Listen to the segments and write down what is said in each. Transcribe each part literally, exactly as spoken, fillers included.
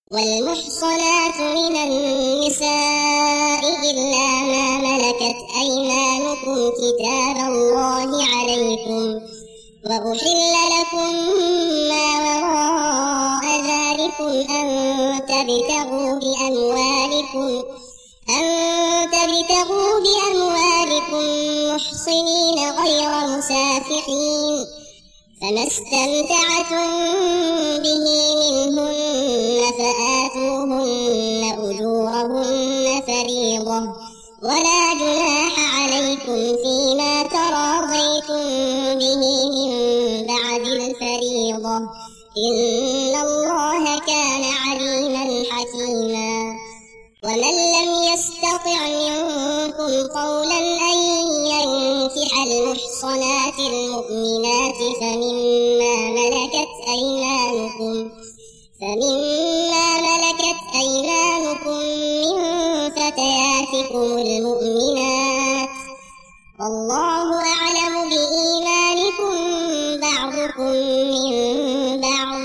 والمحصنات من النساء إلا ما ملكت أيمانكم كتاب الله عليكم، وأحل لكم ما وراء ذلكم أن تبتغوا بأموالكم أن تبتغوا بأموالكم محصنين غير مسافحين، فما استمتعتم به منهن فآتوهن أجورهن فريضة، ولا جناح عليكم فيما تراضيتم به من بعد الفريضة، إن الله كان عليما حكيما. ومن لم يستطع منكم قولا أن ينكح المحصنات المؤمنات فمما ملكت أيمانكم فمما ملكت أيمانكم من فتياتكم المؤمنات، والله أعلم بإيمانكم بعضكم من بعض،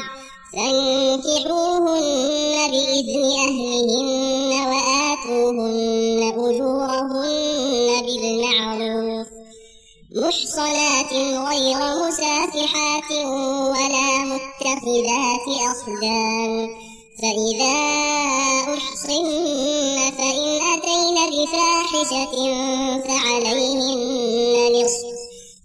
فانكحوهن بإذن أهلهن وآتوهن أجورهن بالمعروف، محصنات غير مسافحات ولا متخذات أخدان، فإذا أحصن فإن أتين بفاحشة فعليهن نصف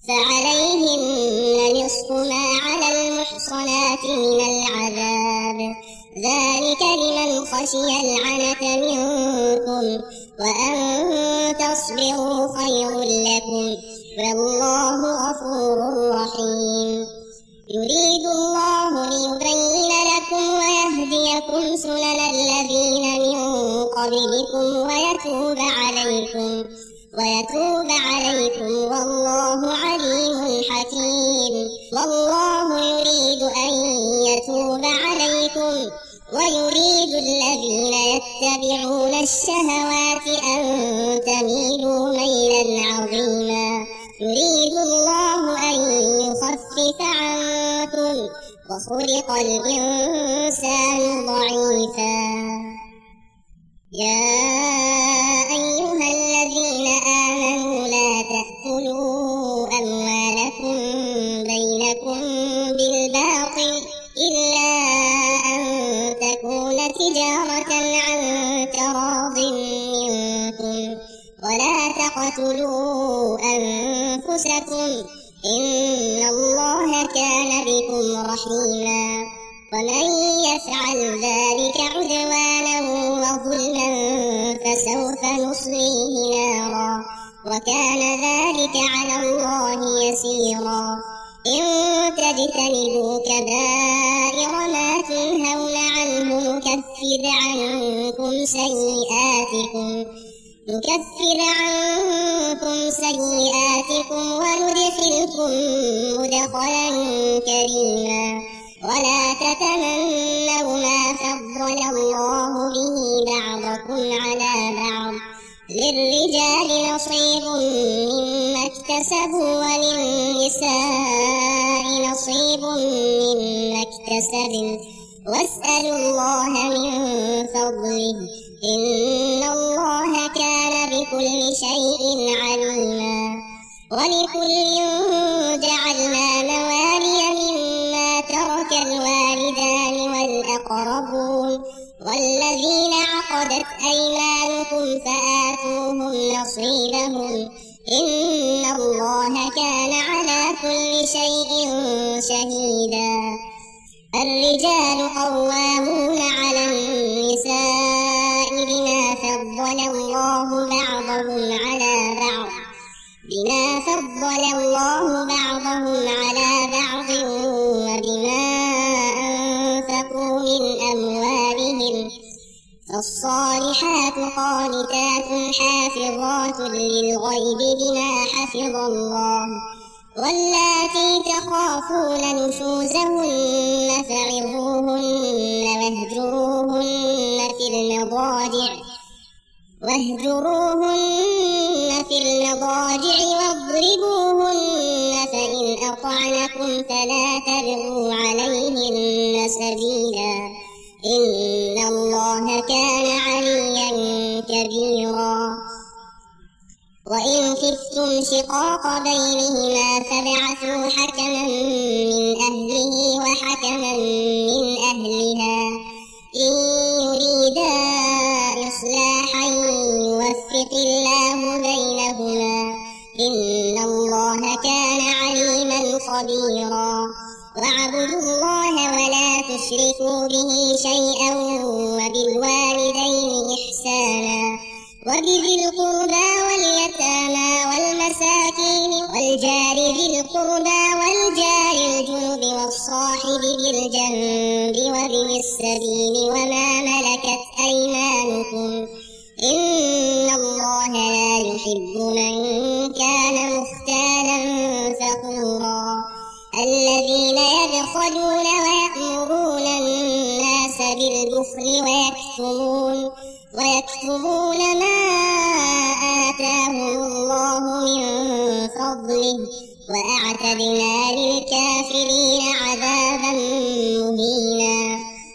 فعليهن نصف ما على المحصنات من العذاب، ذلك لمن خشي العنة منكم، وأن تصبروا خير لكم، والله غفور رحيم. يريد الله ليبين لكم ويهديكم سنن الذين من قبلكم ويتوب عليكم ويتوب عليكم والله عليم حكيم. والله يريد أن يتوب عليكم ويريد الذين يتبعون الشهوات أن تميلوا ميلا عظيما. يريد الله أن يخفف عنكم وخلق الإنسان ضعيفا. يا أيها الذين آمنوا لا تأكلوا أموالكم بينكم بالباطل إلا أن تكون تجارة عن تراض منكم، ولا تقتلوا أنفسكم إن الله كان بكم رحيما. ومن يفعل ذلك عدوانا وظلما فسوف نصليه نارا وكان ذلك على الله يسيرا. إن تجتنبوا كبائر ما تنهون عنه نكفر عنكم سيئاتكم نكفر عنكم سيئاتكم وندخلكم مدخلا كريما. ولا تتمنوا ما فضل الله به بعضكم على بعض، للرجال نصيب مما اكتسبوا وللنساء نصيب مما اكتسبن، واسألوا الله من فضله إن الله كان بكل شيء عليما. ولكل جعلنا موالي مما ترك الوالدان والأقربون والذين عقدت أيمانكم فآتوهم نصيبهم إن الله كان على كل شيء شهيدا. الرجال قوامون على النساء بما فضل الله بعضهم على بعض بما فضل الله بعضهم على بعض وبما أنفقوا من أموالهم، فالصالحات قانتات حافظات للغيب بما حفظ الله، واللاتي تخافون نشوزهن فعظوهن واهجروهن في المضاجع واهجروهن في المضاجع واضربوهن، فإن أطعنكم فلا تبغوا عليهن سبيلا إن الله كان عليا كبيرا وإن خفتم شقاق بينهما فابعثوا حكما من أهله وحكما من أهلها إن يريدا إصلاحا يوفق الله بينهما إن الله كان عليما خبيرا واعبدوا الله ولا تشركوا به شيئا وبالوالدين إحسانا وبذي القربى واليتامى والمساكين والجار ذي القربى والجار الجنب والصاحب بالجنب وابن السبيل وما ملكت أيمانكم إن الله لا يحب من كان مختالا فخورا الذين يبخلون ويأمرون الناس بالبخل ويكتمون ويكتمون ما آتاهم الله من فضله وأعتدنا للكافرين عذابا مهينا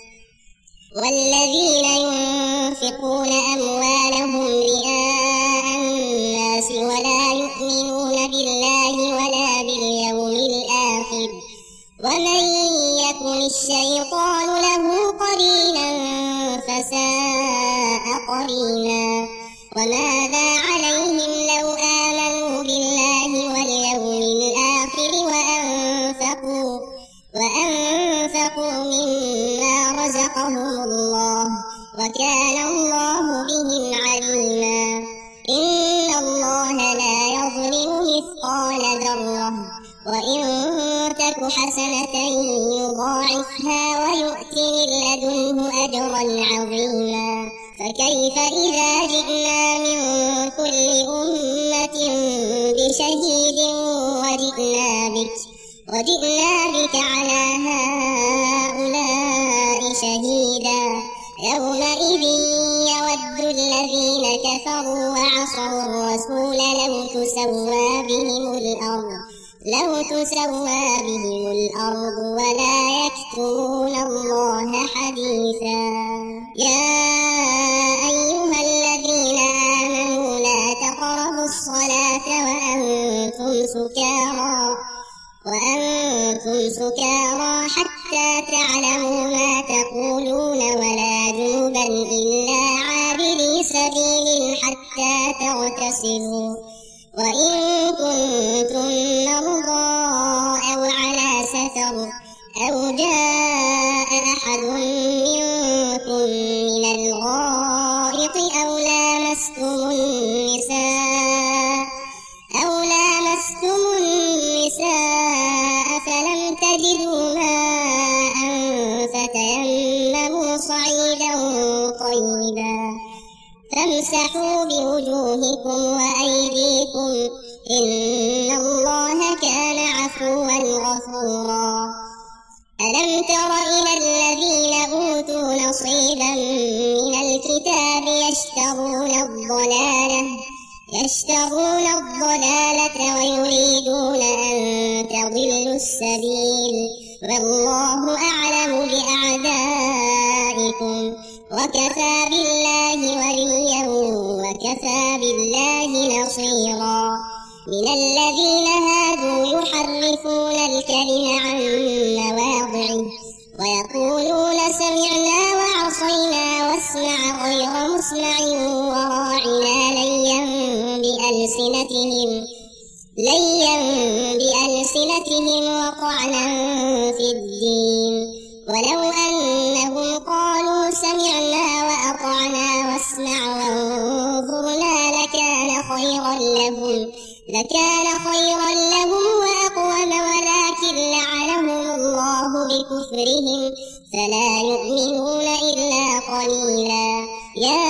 والذين ينفقون أموالهم رئاء الناس ولا يؤمنون بالله ولا باليوم الآخر ومن يكن الشيطان له قرينا فساء قرينا وماذا عليهم لو آمنوا بالله واليوم الآخر وأنفقوا وأنفقوا مما رزقهم الله وكان الله بهم عليما إن الله لا يظلم مثقال ذرة وإن تك حسنة يضاعفها ويؤت من لدنه أجرا عظيما فكيف إذا جئنا من كل أمة بشهيد وجئنا بك وجئنا بك على هؤلاء شهيدا يومئذ يود الذين كفروا وعصوا الرسول لو تسوى بهم الأرض لو تسوى بهم الأرض ولا يكتمون الله حديثا يا أيها الذين آمنوا لا تقربوا الصلاة وأنتم سكارى وأنتم سكارى حتى تعلموا ما تقولون ولا جنبا إلا عابري سبيل حتى تغتسلوا وإن كنتم مرضى أو على سفر أو جاء أحد منكم من الغائط أو لامستم النساء أو لامستم النساء فلم تجدوا ماء فتيمموا صعيدا طيبا فامسحوا بوجوهكم وأيديكم إن الله كان عفوا غفورا ألم تر إلى الذين أوتوا نصيبا من الكتاب يشترون الضلالة يشترون الضلالة ويريدون أن تضلوا السبيل والله أعلم بأعدائكم وكفى بالله وليا وكفى بالله نصيرا من الذين هادوا يحرفون الكلم عن مواضعه ويقولون سمعنا وعصينا واسمع غير مسمع وراعنا ليا بألسنتهم ليا بألسنتهم وطعنا في الدين ولو أنهم قالوا سمعنا وأطعنا واسمع وانظرنا لكان خيرا لهم لكان خيرا لهم وأقوم ولكن لعنهم الله بكفرهم فلا يؤمنون إلا قليلا يا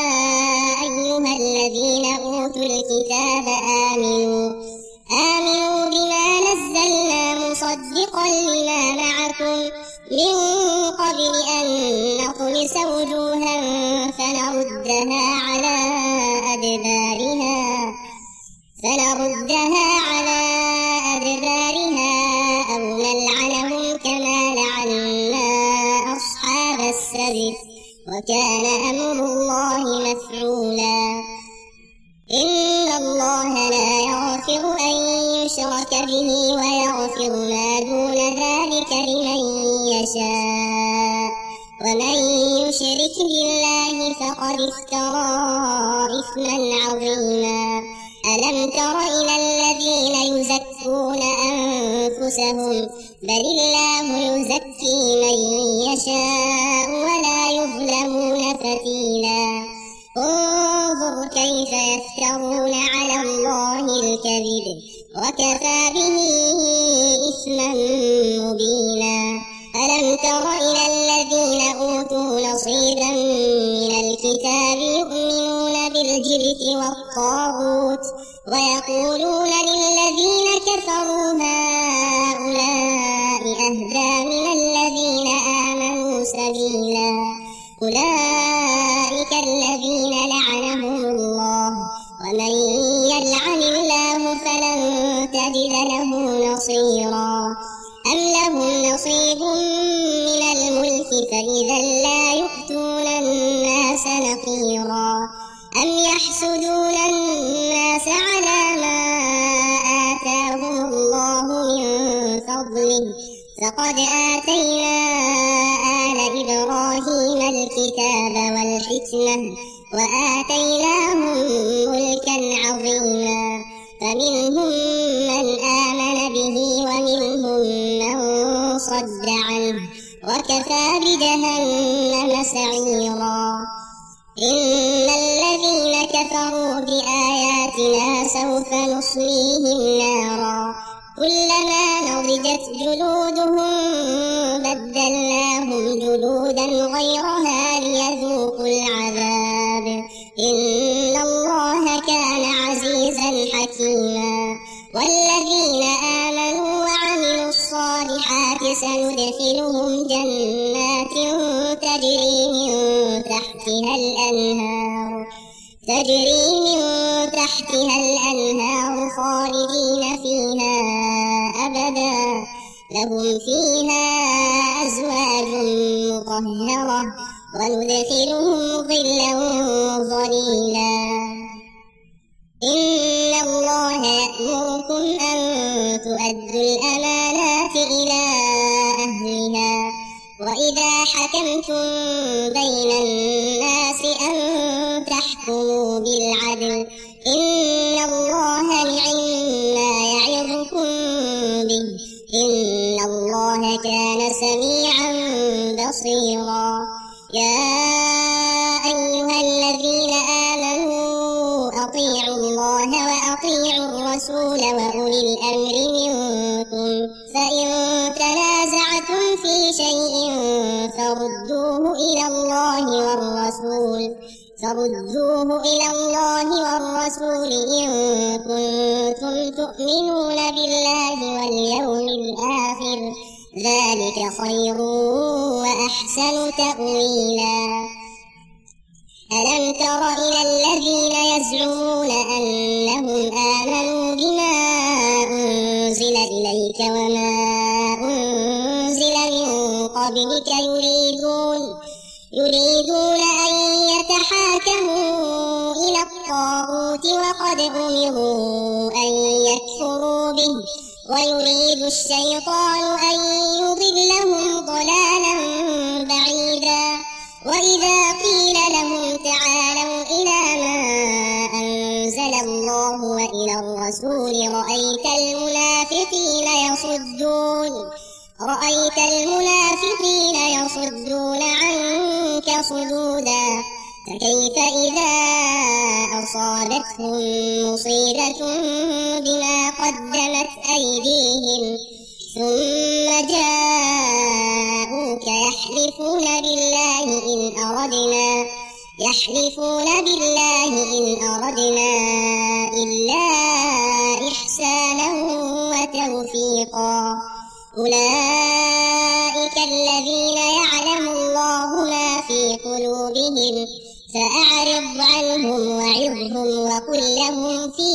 أيها الذين أوتوا الكتاب آمنوا آمنوا بما نزلنا مصدقا لما معكم من قبل أن نطمس وجوها فنردها على أدبارها فنردها على أدبارها أو نلعنهم كما لعنا أصحاب السبت وكان أمر الله مفعولا إن الله لا يغفر أن يشرك به ويغفر ما دون ذلك لمن يشاء ومن يشرك بالله فقد افترى إثما عظيما ألم تر إلى الذين يزكون أنفسهم بل الله يزكي من يشاء ولا يظلمون فتيلا انظر كيف يفترون على الله الكذب وكفى به إثما مبينا ألم تر إلى الذين أوتوا نصيبا من الكتاب يؤمنون بالجبت والطاغوت ويقولون للذين كفروا هؤلاء أهدى من الذين آمنوا سبيلا أولئك الذين لعنهم الله ومن يلعن الله فلن تجد له نصيرا أم لهم نصيب من الملك فإذا لا يؤتون الناس نقيرا أم يحسدون الناس على ما آتاهم الله من فضله فقد آتينا آل إبراهيم الكتاب والحكمة وآتيناهم ملكا عظيما فمنهم من آمن به ومنهم من صد عنه وكفى بجهنم سعيرا إن الذين كفروا بآياتنا سوف نصليهم نارا كلما نضجت جلودهم بدلناهم جلودا غيرها ليذوقوا العذاب إن الله كان عزيزا حكيما والذين آمنوا وعملوا الصالحات سندخلهم جنات تجري من تحتها الأنهار تجري من تحتها الأنهار خالدين فيها أبدا لهم فيها أزواج مطهرة وندخلهم ظلا ظليلا إن الله يأمركم أن تؤدوا الأمانات إلى أهلها وإذا حكمتم بين الناس أن تحكموا بالعدل إن الله نعما يعظكم به إن الله كان سميعا بصيرا يا أيها الذين آمنوا أطيعوا الله وأطيعوا الرسول وأولي الأمر منكم فإن تنازعتم في شيء فردوه إلى الله والرسول فردوه إلى الله والرسول إن كنتم تؤمنون بالله واليوم الآخر ذلك خير وأحسن تأويلا ألم تر إلى الذين يزعمون أنهم آمنوا بما أنزل إليك وما أنزل من قبلك يريدون يريدون أن يتحاكموا إلى الطاغوت وقد أمروا أن يكفروا به ويريد الشيطان أن يضلهم ضلالا بعيدا وإذا قيل لهم تعالوا إلى ما أنزل الله وإلى الرسول رأيت المنافقين يصدون رأيت المنافقين يصدون عنك صدودا فكيف إذا أصابتهم مصيبة بما قدمت أيديهم ثم جاءوك يحلفون بالله إن أردنا يحلفون بالله إن أردنا إلا إحسانا وتوفيقا أولئك الذين يعلم الله ما في قلوبهم فأعرض عنهم وعظهم وقل لهم في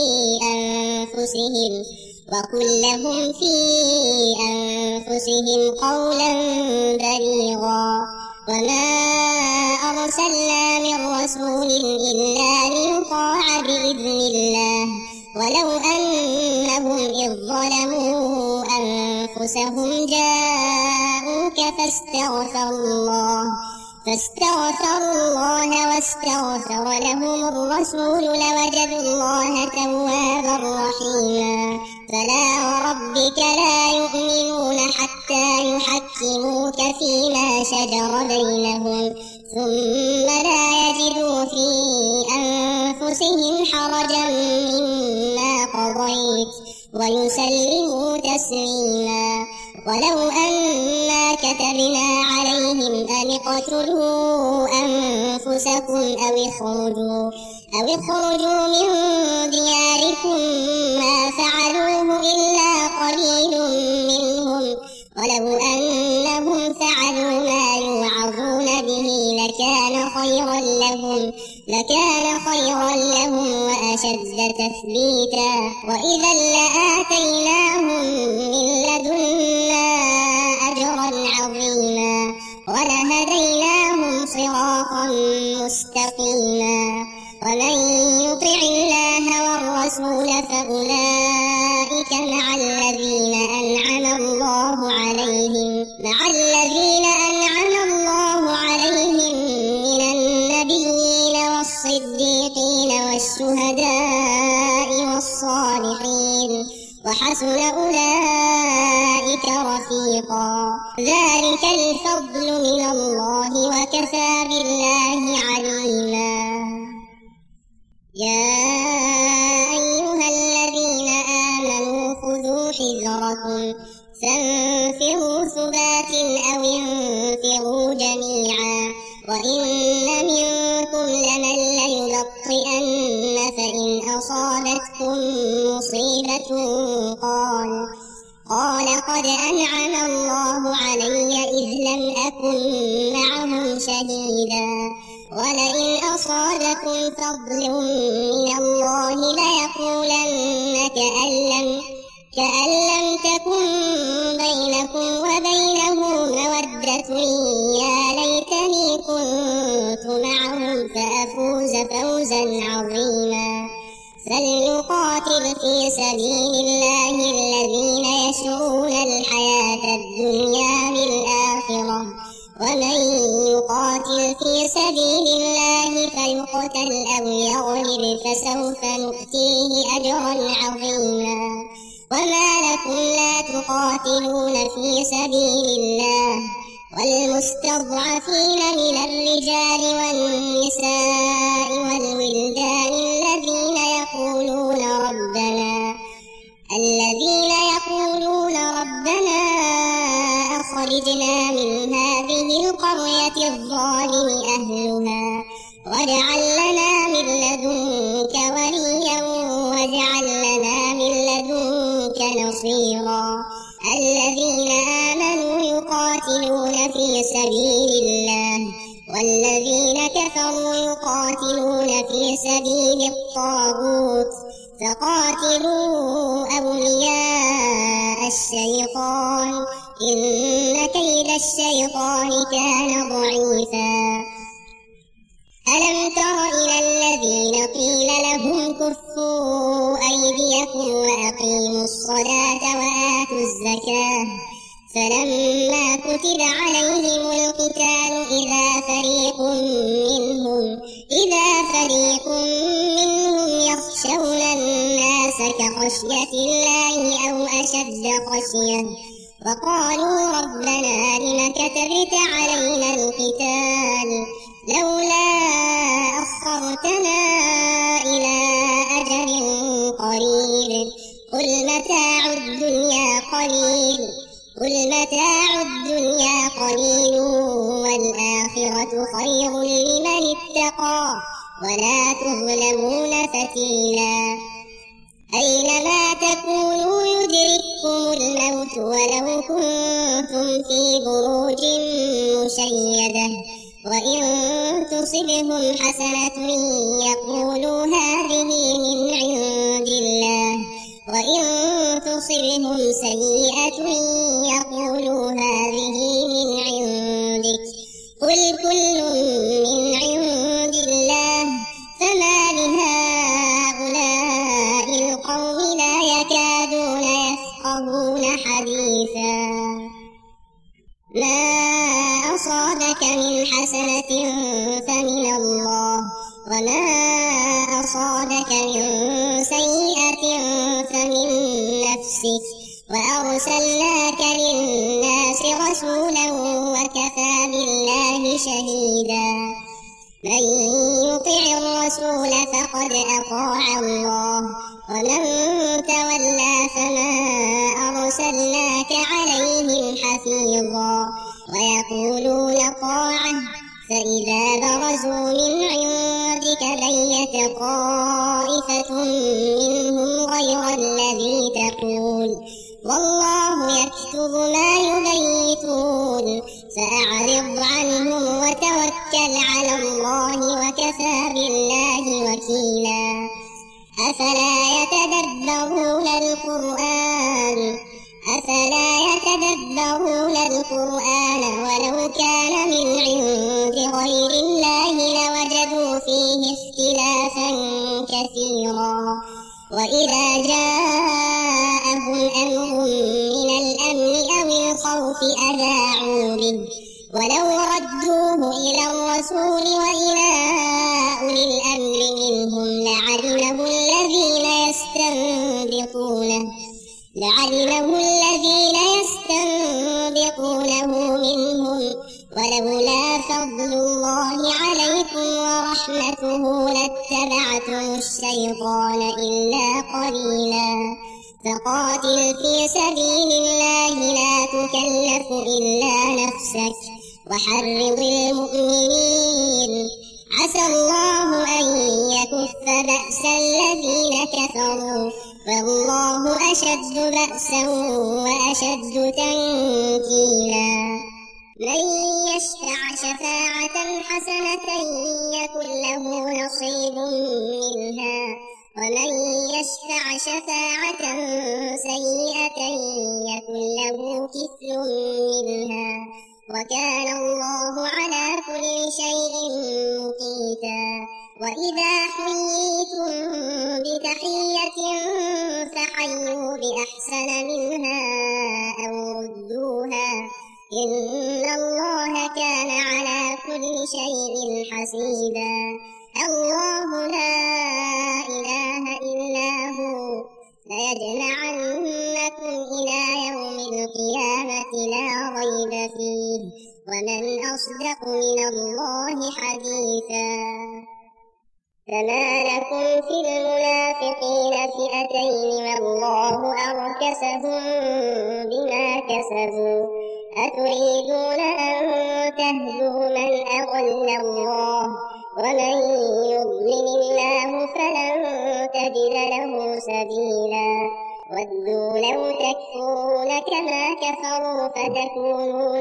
أنفسهم وقل لهم في أنفسهم قولا بليغا وما أرسلنا من رسول إلا ليطاع بإذن الله ولو أنهم إذ ظلموا أنفسهم جاءوك فاستغفروا الله فاستغفروا الله واستغفر لهم الرسول لوجدوا الله توابا رحيما. فلا وربك لا يؤمنون حتى يحكموك فيما شجر بينهم ثم لا يجدوا في أنفسهم حرجا مما قضيت ويسلموا تسليما. ولو أنا كتبنا عليهم أن اقتلوا أنفسكم أو اخرجوا أو اخرجوا من دياركم ما فعلوه إلا قليل منهم ولو أنهم فعلوا ما يوعظون به لكان خيرا لهم لكان خيرا لهم وأشد تثبيتا وإذا لآتيناهم من لدنا أجرا عظيما ولهديناهم صراطا مستقيما. ومن يطع الله والرسول فأولئك مع الذين أنعم الله عليهم مع الذين أنعم الله عليهم من النبيين والصديقين والشهداء والصالحين وحسن أولئك رفيقا. ذلك الفضل من الله وكفى بالله عليما. يا أيها الذين آمنوا خذوا حذركم فانفروا ثبات أو انفروا جميعا وإن منكم لمن ليبطئن فإن أصابتكم مصيبة قال قال قد أنعم الله علي إذ لم أكن معهم شهيدا ولئن أصابكم فضل من الله ليقولن كأن لم كأن لم تكن بينكم وبينه مودة يا ليتني كنت معهم فأفوز فوزا عظيما. فليقاتل في سبيل الله الذين يشرون الحياة الدنيا بالآخرة ومن يقاتل في سبيل الله فيقتل أو يغلب فسوف نؤتيه أجرا عظيما. وما لكم لا تقاتلون في سبيل الله والمستضعفين من الرجال والنساء والولدان الذين يقولون ربنا الذين يقولون ربنا أخرجنا من هذه القرية الظالم أهلها واجعل لنا من لدنك وليا واجعل لنا من لدنك نصيرا. الذين آمنوا يقاتلون في سبيل الله والذين كفروا يقاتلون في سبيل الطاغوت فقاتلوا أولياء الشيطان إن كيد الشيطان كان ضعيفا. ألم تر إلى الذين قيل لهم كفوا أيديكم وأقيموا الصلاة وآتوا الزكاة فلما كتب عليهم القتال إذا فريق منهم إذا فريق منهم يخشون الناس كخشية الله أو أشد خشية وقالوا ربنا لم كتبت علينا القتال لولا أخرتنا إلى أجل قريب قل متاع الدنيا قليل قل متاع الدنيا قليل والآخرة خير لمن اتقى ولا تظلمون فتيلا. أينما تكونوا يدرككم الموت ولو كنتم في بروج مشيدة وإن تصبهم حسنة يقولوا هذه من عند الله وإن تصبهم سيئة يقولوا هذه من عندك قل وما أصابك من سيئة فمن نفسك وأرسلناك للناس رسولا وكفى بالله شهيدا من يطع الرسول فقد أطاع الله ومن تولى فما أرسلناك عليهم حفيظا ويقولون طاعة فإذا برزوا من عندك بيت طائفة منهم غير الذي تقول والله يكتب ما يبيتون فأعرض عنهم وتوكل على الله وكفى بالله وكيلا أفلا يتدبرون القرآن أفلا يتدبرون القرآن ولو كان من عند غير الله لوجدوا فيه اختلافا كثيرا وإذا جاءهم أمر من الأمن أو الخوف أذاعوا به ولو ردوه إلى الرسول وإلى أولي الأمر منهم لعلمه الذين يستنبطونه لعلمه الذين يستنبطونه منهم ولولا فضل الله عليكم ورحمته لاتبعتم الشيطان إلا قليلا فقاتل في سبيل الله لا تكلف إلا نفسك وحرض المؤمنين عسى الله أن يكف بأس الذين كفروا والله أشد بأسا وأشد تنكيلا من يشفع شفاعة حسنة يكن له نصيب منها ومن يشفع شفاعة سيئة يكن له كفل منها وكان الله على كل شيء مقيتا وإذا حييتم بتحية فحيوا بأحسن منها أو ردوها إن الله كان على كل شيء حسيبا الله لا إله إلا هو ليجمعنكم إلى يوم القيامة لا ريب فيه ومن أصدق من الله حديثا فما لكم في المنافقين فئتين والله أركسهم بما كسبوا أتريدون أن تهدوا من أضل الله ومن يضلل الله فلن تجد له سبيلا ودوا لو تكفرون كما كفروا فتكونون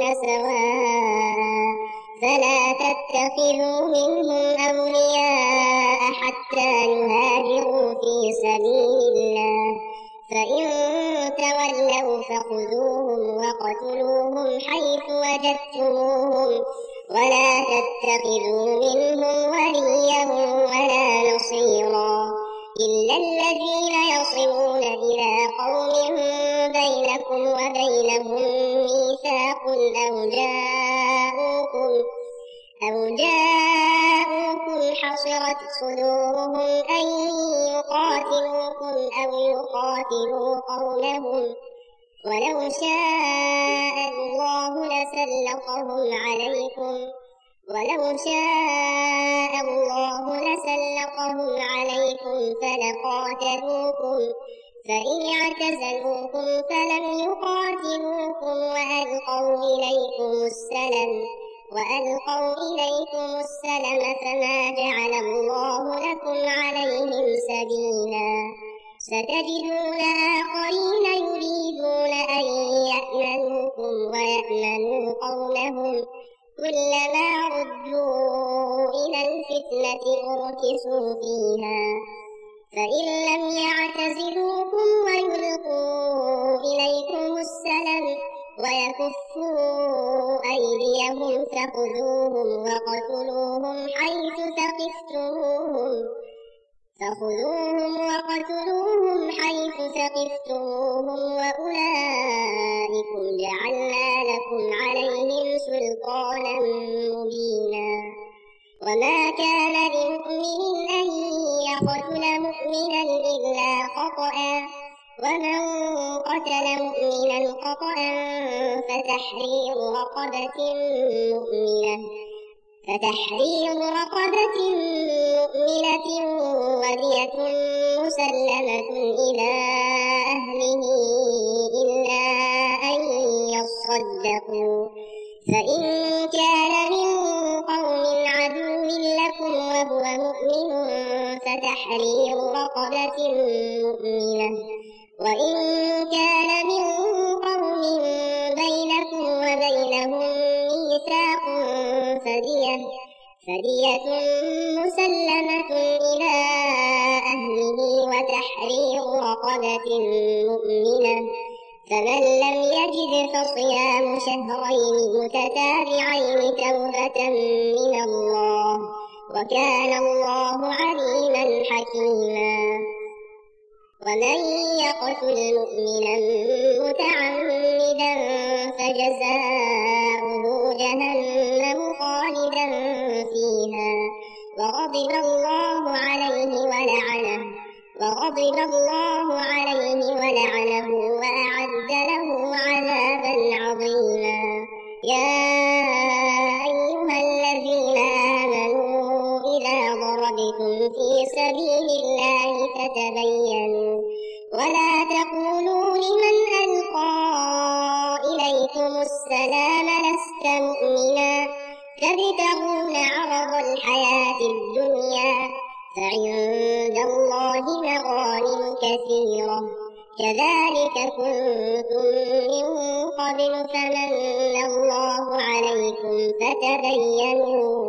سواء فلا تتخذوا منهم أولياء حتى يهاجروا في سبيل الله فإن تولوا فخذوهم وقتلوهم حيث وجدتموهم ولا تتخذوا منهم وليا ولا نصيرا إلا الذين يصلون إلى قوم بينكم وبينهم ميثاق أو جاءوكم أو جاءوكم حصرت صدورهم أن يقاتلوكم أو يقاتلوا قومهم ولو شاء الله لسلطهم عليكم ولو شاء الله لسلطهم عليكم فلقاتلوكم فإن اعتزلوكم فلم يقاتلوكم وألقوا إليكم السلم وألقوا إليكم السلم فما جعل الله لكم عليهم سبيلا ستجدون آخرين يريدون أن يأمنوكم ويأمنوا قومهم كلما ردوا إلى الفتنة أركسوا فيها فإن لم يعتزلوكم ويلقوا إليكم السلم ويكفوا أيديهم فخذوهم وقتلوهم حيث ثقفتموهم فخذوهم وقتلوهم حيث ثقفتموهم وأولئكم جعلنا لكم عليهم سلطانا مبينا وما كان لمؤمن أن يقتل مؤمنا إلا خطأ ومن قتل مؤمنا خطأ فتحرير رقبة مؤمنة فتحرير رقبة مؤمنة ودية مسلمة إلى أهله إلا أن يصدقوا فإن كان من قوم عدو لكم وهو مؤمن فتحرير رقبة مؤمنة وإن كان من قوم بينكم وبينهم ميثاق فدية فدية مسلمة إلى أهله وتحرير رقبة مؤمنة فمن لم يجد فصيام شهرين متتابعين توبة من الله وكان الله عليما حكيما ومن يقتل مؤمنا متعمدا فجزاؤه جهنم خالدا فيها وغضب الله عليه ولعنه وغضب الله عليه ولعنه وأعد له عذابا عظيما يا أيها الذين آمنوا إذا ضربتم في سبيل الله فتبينوا ولا تقولوا لمن ألقى إليكم السلام لست مؤمنا تبتغون عرض الحياة الدنيا فعند الله مغانم كثيرة كذلك كنتم من قبل فمن الله عليكم فتبينوا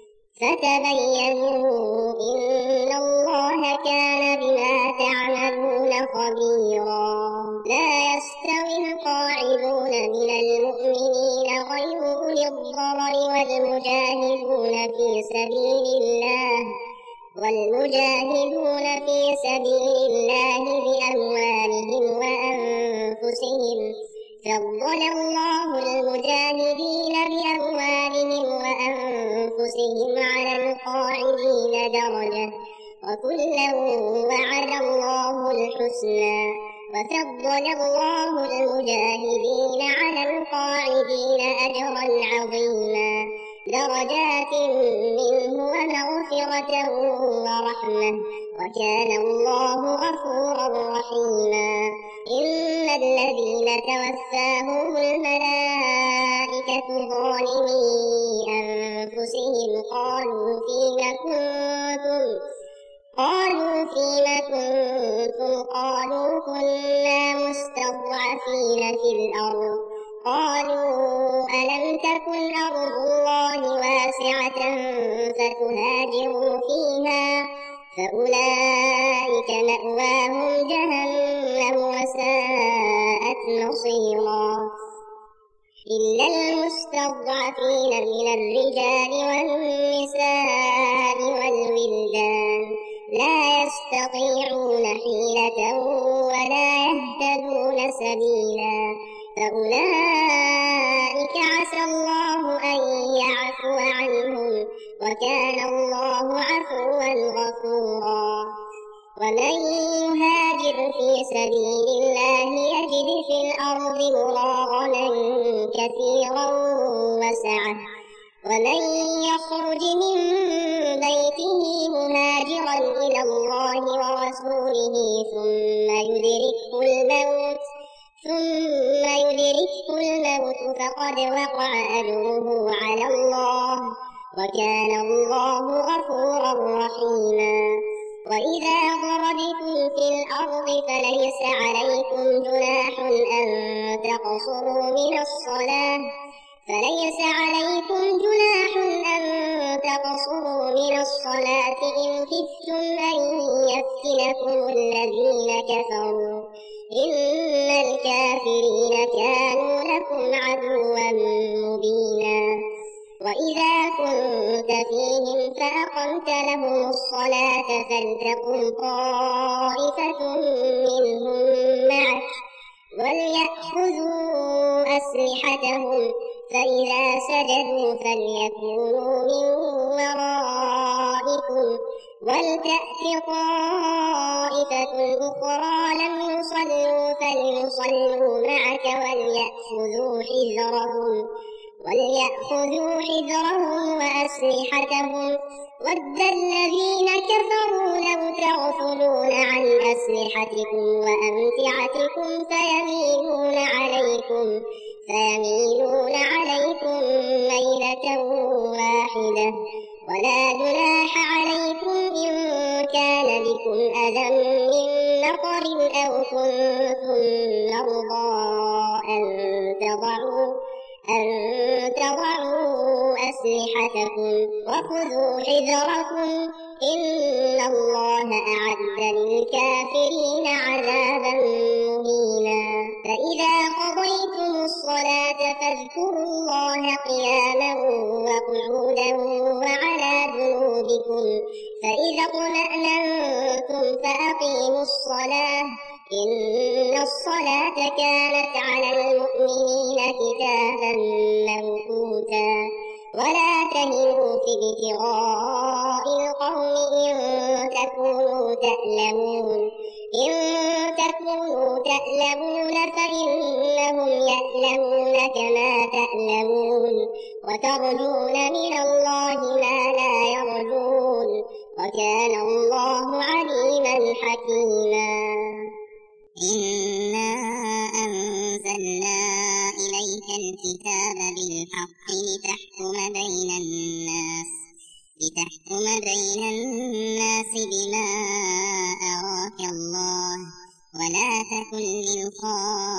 فتبينوا إن الله كان بما تعملون خبيرا لا يستوي القاعدون من المؤمنين غير أولي الضرر والمجاهدون في سبيل الله والمجاهدون في سبيل الله بأموالهم وأنفسهم فضل الله المجاهدين بأموالهم وأنفسهم على القاعدين درجة وكلا وعد الله الحسنى وفضل الله المجاهدين على القاعدين أجرا عظيما درجات منه ومغفرة ورحمة وكان الله غفورا رحيما إن الذين توفاهم الملائكة ظالمي أنفسهم قالوا فيم كنتم قالوا فيم كنتم قالوا كنا مستضعفين في الأرض قالوا ألم تكن أرض الله واسعة فتهاجروا فيها فأولئك مأواهم جهنم وساءت مصيرا إلا المستضعفين من الرجال والنساء والولدان لا يستطيعون حيلة ولا يهتدون سبيلا فأولئك عسى الله أن يعفو عنهم وكان الله عفوا غفورا ومن يهاجر في سبيل الله يجد في الأرض مراغما كثيرا وسعة ومن يخرج من بيته مهاجرا إلى الله ورسوله ثم يدركه الموت ثم يدركه الموت فقد وقع أجره على الله وكان الله غفورا رحيما وإذا ضربتم في الأرض فليس عليكم جناح أن تقصروا من الصلاة فليس عليكم جناح أن تقصروا من الصلاة إن خفتم أن يفتنكم الذين كفروا إن الكافرين كانوا لكم عدوا مبينا وإذا كنت فيهم فأقمت لهم الصلاة فلتقم طائفة منهم معك وليأخذوا أسلحتهم فإذا سجدوا فليكونوا من وراء ولتأت طائفة أخرى لم يصلوا فليصلوا معك وليأخذوا حذرهم وليأخذوا حذرهم وأسلحتهم ود الذين كفروا لو تغفلون عن أسلحتكم وأمتعتكم فيميلون عليكم فيميلون عليكم ميلة واحدة ولا جناح عليكم إن كان بكم أذى من مطر أو كنتم مرضى أن تضعوا أن تضعوا أسلحتكم وخذوا حذركم إن الله أعد للكافرين عذابا مهينا فإذا قضيتم الصلاة فاذكروا الله قياما وقعودا وعلى جنوبكم فإذا اطمأننتم فأقيموا الصلاة إن الصلاة كانت على المؤمنين كتابا موقوتا ولا تهنوا في ابتغاء القوم إن تكونوا تألمون إن تكونوا تألمون فإنهم يألمون كما تألمون وترجون من الله ما لا يرجون وكان الله عليما حكيما إنا أنزلنا إليك الكتاب بالحق لتحكم بين الناس لتحكم بين الناس بما أراك الله ولا تكن للخائنين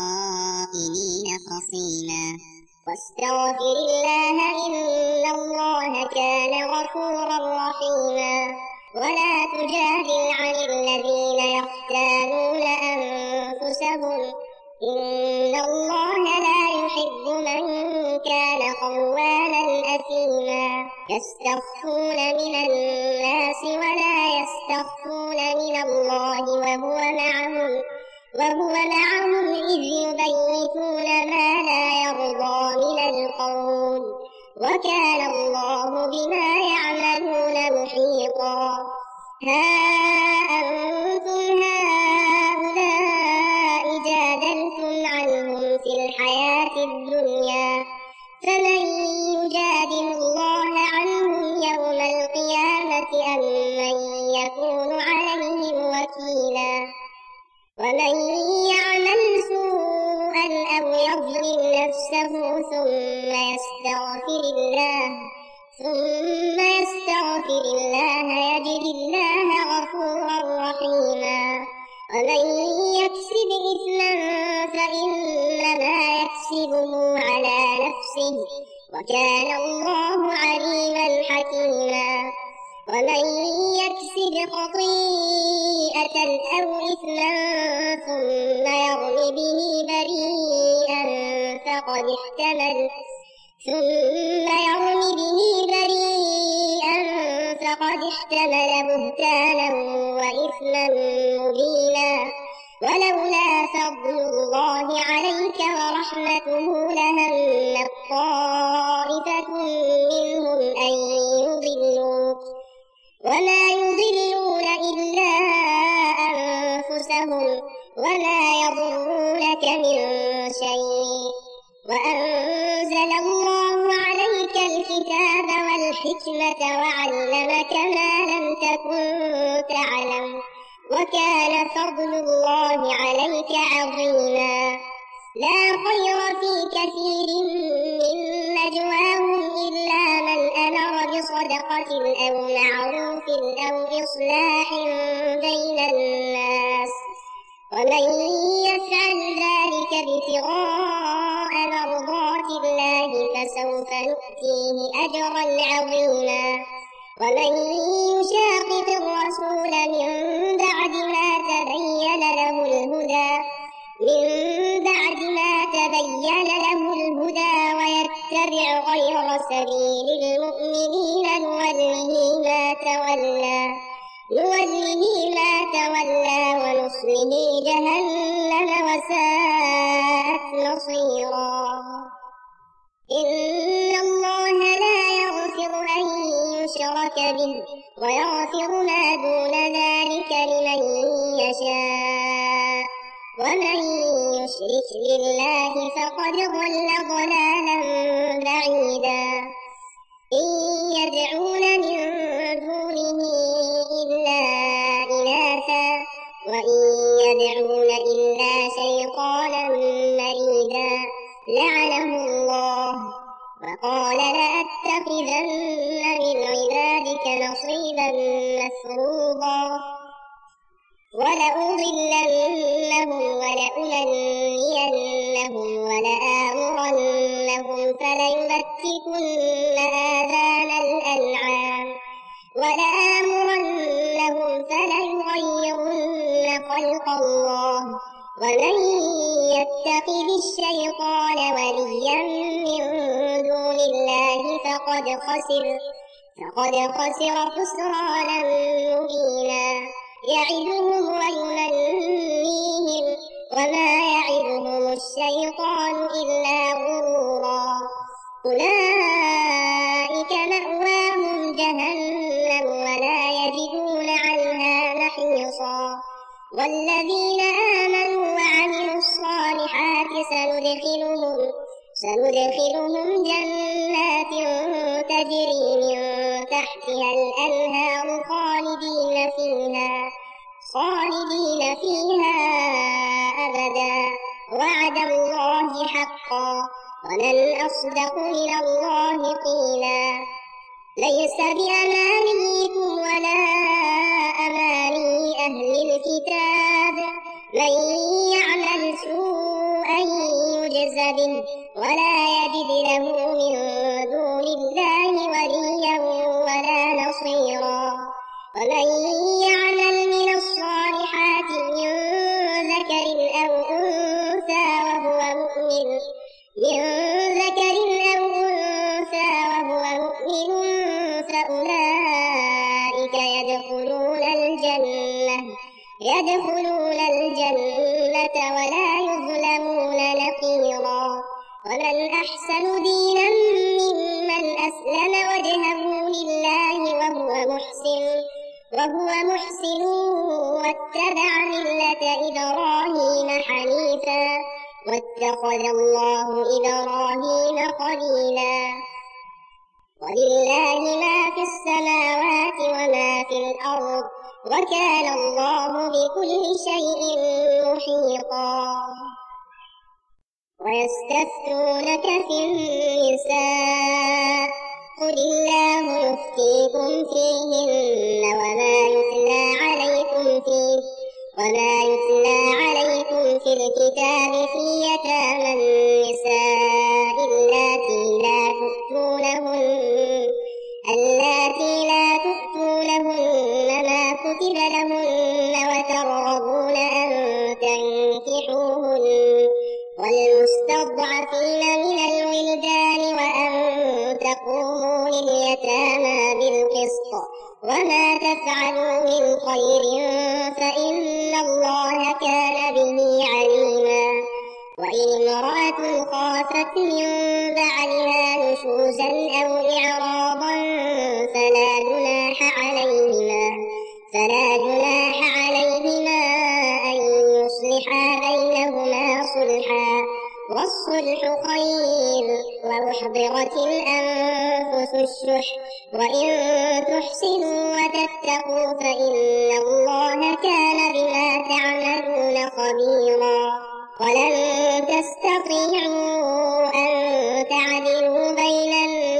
خصيما واستغفر الله إن الله كان غفورا رحيما ولا تجادل عن الذين يختانون أنفسهم إن الله لا يحب من كان خوانا أثيما يستخفون من الناس ولا يستخفون من الله وهو معهم وهو معهم إذ يبيتون ما لا يرضى من القول وكان الله بما يعملون محيطا ها أنتم هؤلاء جادلتم عنهم في الحياة الدنيا فمن يجادل الله عنهم يوم القيامة أم من يكون عليهم وكيلا ومن يعمل سوءا أو يظلم نفسه ثم يستغفر الله ثم يستغفر الله يجد الله غفورا رحيما ومن يكسب إثما فإنما يكسبه على نفسه وكان الله عليما حكيما ومن يكسب خطيئة أو إثما ثم يرم به بريئا فقد احتمل ثم يرم به بريئا فقد احتمل بهتانا وإثما مبينا ولولا فضل الله عليك ورحمته لهم طائفة منهم أن يضلوك وما يضلون إلا أنفسهم وما يضرونك من شيء وأنزل الله عليك الكتاب والحكمة وعلمك ما لم تكن تعلم وكان فضل الله عليك عظيما لا خير في كثير من نجواهم إلا من أمر بصدقة أو معروف أو إصلاح بين الناس ومن يفعل ذلك ابتغاء مرضات الله فسوف نؤتيه أجرا عظيما ومن يشاقق الرسول من بعد ما تبين له الهدى من بعد ما تبين له الهدى ويتبع غير سبيل المؤمنين نوله ما تولى نوله ما تولى ونصله جهنم وساءت مصيرا إن الله لا يغفر أن يشرك به ويغفر ما دون ذلك لمن يشاء ومن يشرك بالله فقد ضل ضلالا بعيدا إن يدعون من دونه إلا إناثا وإن يدعون إلا شيطانا مريدا لعنه الله وقال لأتخذن من عبادك نصيبا مفروضا ولأضلنهم ولأمنينهم ولآمرنهم فليبتكن آذان الأنعام ولآمرنهم فليغيرن خلق الله ومن يتخذ الشيطان وليا من دون الله فقد خسر فقد خسر خسرانا مبينا يعدهم ويمنيهم وما يعدهم الشيطان إلا غرورا أولئك مأواهم جهنم ولا يجدون عنها محيصا والذين آمنوا وعملوا الصالحات سندخلهم سندخلهم جنات تجري من تحتها الأنهار خالدين فيها خالدين فيها أبدا وعد الله حقا ومن أصدق من الله قيلا ليس بأمانيكم ولا أماني أهل الكتاب من يعمل سوءا يجز به ولا يجد له من دون الله وليا ولا نصيرا ومن يعمل من الصالحات من ذكر أو أنثى وهو مؤمن من ذكر أو أنثى وهو مؤمن فأولئك يدخلون الجنة يدخلون الجنة ولا يظلمون نقيرا ومن أحسن دينا ممن أسلم وجهه لله وهو محسن وهو محسن واتبع ملة إبراهيم حنيفا واتخذ الله إبراهيم خليلا ولله ما في السماوات وما في الأرض وكان الله بكل شيء محيطا ويستفتونك في النساء قل الله يفتيكم فيهن وما يتلى عليكم فيه وما يتلى عليكم في الكتاب في يتامى النساء اللاتي لا تؤتونهن اللاتي لا تؤتونهن ما كتب لهن وترغبون أن تنكحوهن والمستضعفين من الولدان وأن تقوموا لليتامى بالقسط وما تفعلوا من خير فإن الله كان به عليما وإن امرأة خافت من بعدها نشوزا أو إعراضا فلا جناح عليهما فلا جناح عليهما أن يصلحا بينهما صلحا والصلح خير وأحضرت الأنفس الشح وإن تحسنوا وتتقوا فإن الله كان بما تعملون خبيرا ولن تستطيعوا أن تعدلوا بين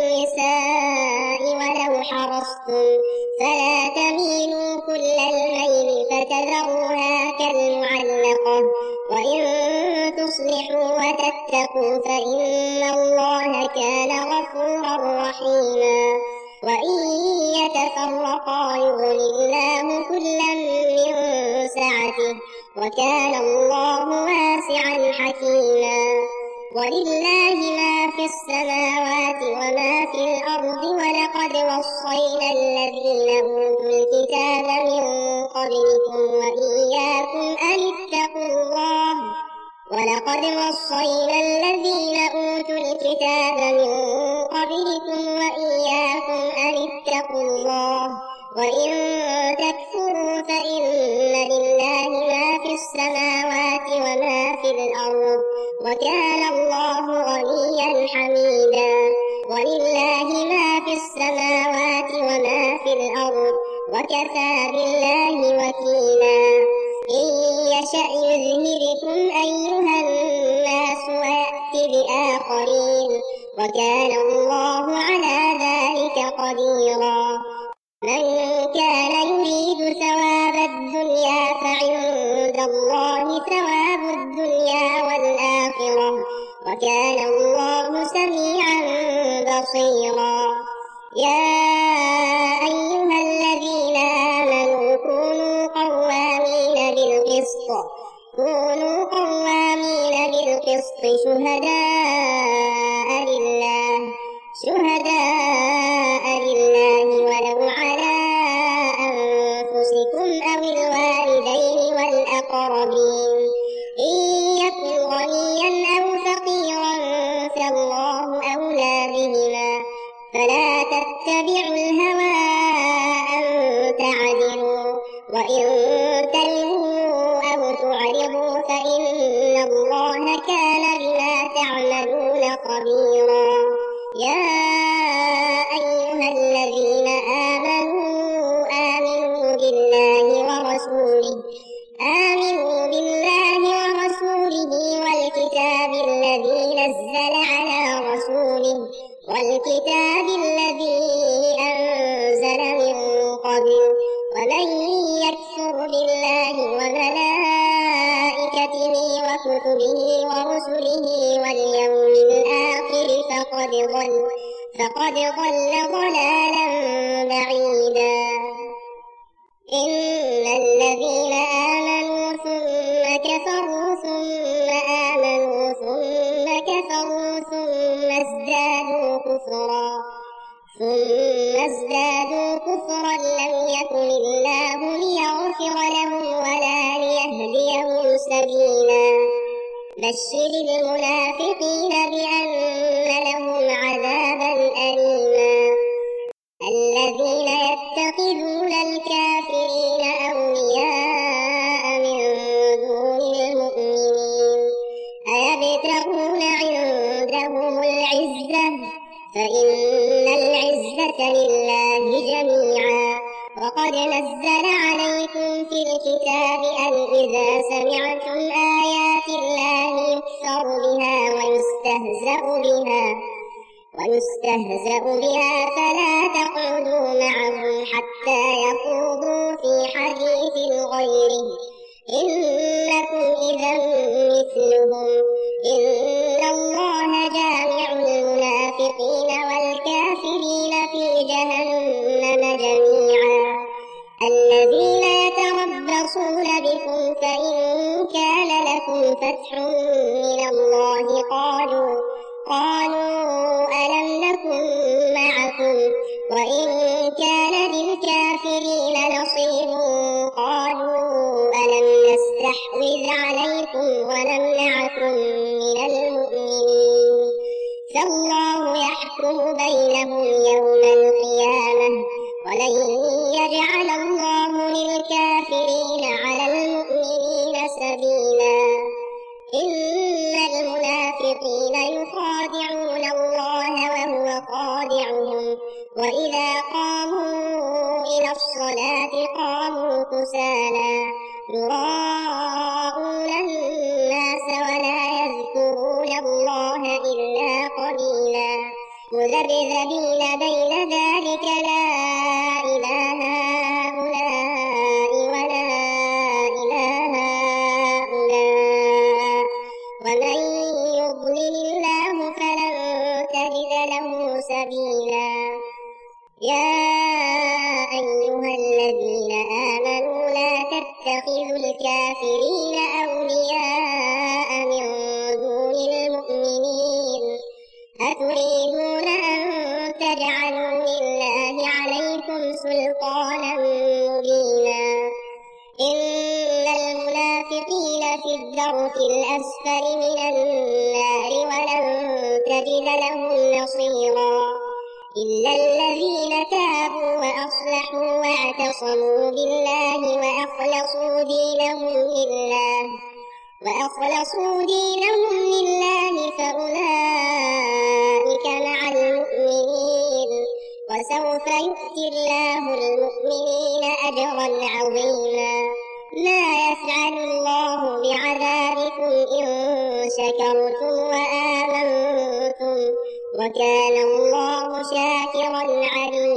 النساء ولو حرصتم فلا تميلوا كل الميل فتذروها كالمعلقة وإن تصلحوا وتتقوا فإن الله كان غفورا رحيما وإن يتفرقا يغني الله كلا من سعته وكان الله واسعا حكيما ولله ما في السماوات وما في الأرض ولقد وصينا الذين أوتوا الكتاب من قبلكم وإياكم أن اتقوا الله ولقد وصينا الذين أوتوا الكتاب من قبلكم وإياكم أن اتقوا الله وإن تكفروا فإن لله ما في السماوات وما في الأرض وكان الله غنيا حميدا ولله ما في السماوات وما في الأرض وكفى بالله وكيلا إن يشأ يذهبكم أيها الناس ويأتي بآخرين وكان الله على ذلك قديرا من كان يريد ثواب الدنيا فعند الله ثواب الدنيا والآخرة وكان الله سميعا بصيرا يا أيها الذين آمنوا كونوا قوامين بالقسط كونوا قوامين بالقسط شهداء لله شهداء لله ولو على أنفسكم أو الوالدين والأقربين إن يكن غنيا أو فقيرا فالله أولى بهما فلا تتبعوا الهوى أن تعدلوا وإن تلووا أو تعرضوا فإن الله كان بما تعملون خبيرا يا أيها الذين آمنوا آمنوا بالله ورسوله آمنوا بالله ورسوله والكتاب الذي نزل على رسوله والكتاب الذي أنزل من قبل ومن يكفر بالله وملائكته وكتبه ورسله واليوم الآخر فقد ضل فقد ضل ضلالا بعيدا إن الذين آمنوا ثم كفروا ثم آمنوا ثم كفروا ثم ازدادوا كفرا ثم ازدادوا كفرا لم يكن الله ليغفر لهم ولا ليهديهم سبيلا بشر المنافقين بأن لهم عذابا أليما الذين يتخذون الكافرين أولياء من دون المؤمنين أيبتغون عندهم العزة فإن العزة لله جميعا وقد نزل عليكم في الكتاب أن إذا سمعتم آيات الله يكفر بها ويستهزأ بها ويستهزأ بها فلا تقعدوا معهم حتى يخوضوا في حديث غيره إنكم إذا مثلهم إن الله جامع المنافقين والكافرين في جهنم جميعا الذين يتربصون بكم فإن كان لكم فتح من الله قالوا قالوا ألم نكن معكم وإن كان للكافرين نصيب قالوا ألم نستحوذ عليكم ونمنعكم من المؤمنين فالله يحكم بينهم يوم القيامة ولن يجعل الله للكافرين على المؤمنين سبيلا إن المنافقين يخادعون الله وهو خادعهم وإذا قاموا إلى الصلاة قاموا كسالى يراءون الناس ولا يذكرون الله إلا قليلا مذبذبين بين ذلك لا إله هؤلاء ولا إله هؤلاء ومن يضلل الله فلن تجد له سبيلا يا أيها الذين آمنوا لا تتخذوا الكافرين أولياء من دون المؤمنين أتريدون أن تجعلوا لله عليكم سلطانا مبينا إن المنافقين في الدرك الأسفل من النار ولن تجد لهم نصيرا إلا الذين تابوا وأصلحوا واعتصموا بالله وأخلصوا دينهم لله وأخلصوا دينهم لله فأولئك مع المؤمنين وسوف يؤتي الله المؤمنين أجرا عظيما. ما يفعل الله بعذابكم إن شكرتم وآمنتم وكان الله شاكرا عليما.